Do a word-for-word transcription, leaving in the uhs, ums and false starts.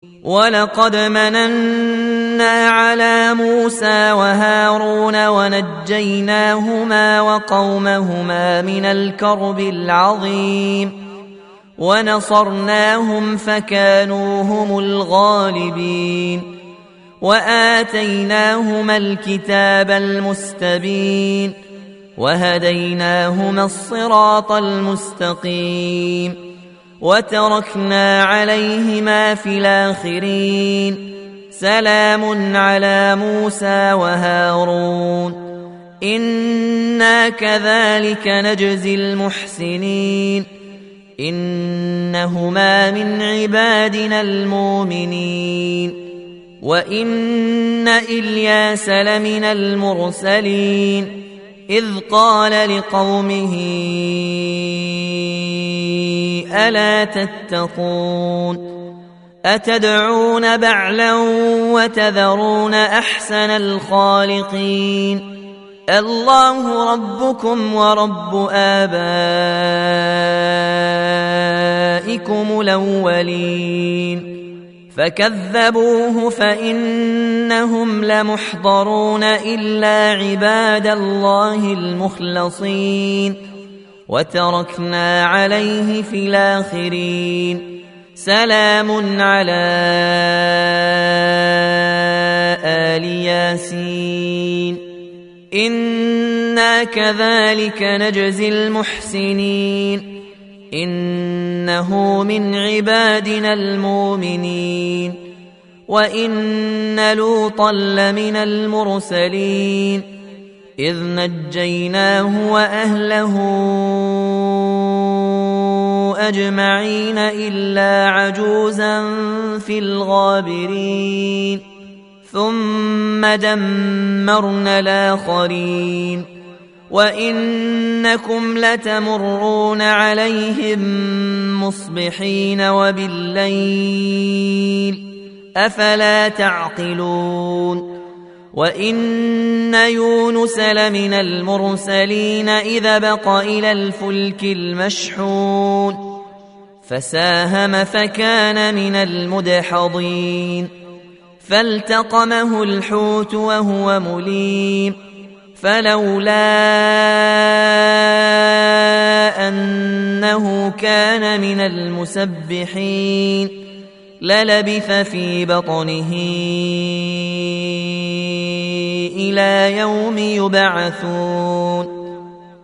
ولقد مننا على موسى وهارون ونجيناهما وقومهما من الكرب العظيم ونصرناهم فكانوا هم الغالبين وآتيناهما الكتاب المستبين وهديناهما الصراط المستقيم وتركنا عليهما في الآخرين سلام على موسى وهارون إنا كذلك نجزي المحسنين إنهما من عبادنا المؤمنين وإن إلياس لمن المرسلين إذ قال لقومه ألا تتقون أتدعون بعلا وتذرون أحسن الخالقين الله ربكم ورب آبائكم الأولين فكذبوه فإنهم لمحضرون إلا عباد الله المخلصين وتركنا عليه في الآخرين سلام على آل ياسين إنا كذلك نجزي المحسنين إنه من عبادنا المؤمنين وإن لوطا لمن المرسلين إذ نجيناه وأهله أجمعين إلا عجوزا في الغابرين ثم دمرنا الآخرين وإنكم لتمرون عليهم مصبحين وبالليل أفلا تعقلون وإن يونس لمن المرسلين إذا بق إلى الفلك المشحون فساهم فكان من المدحضين فالتقمه الحوت وهو مليم فلولا أنه كان من المسبحين للبث في بطنه إلى يوم يبعثون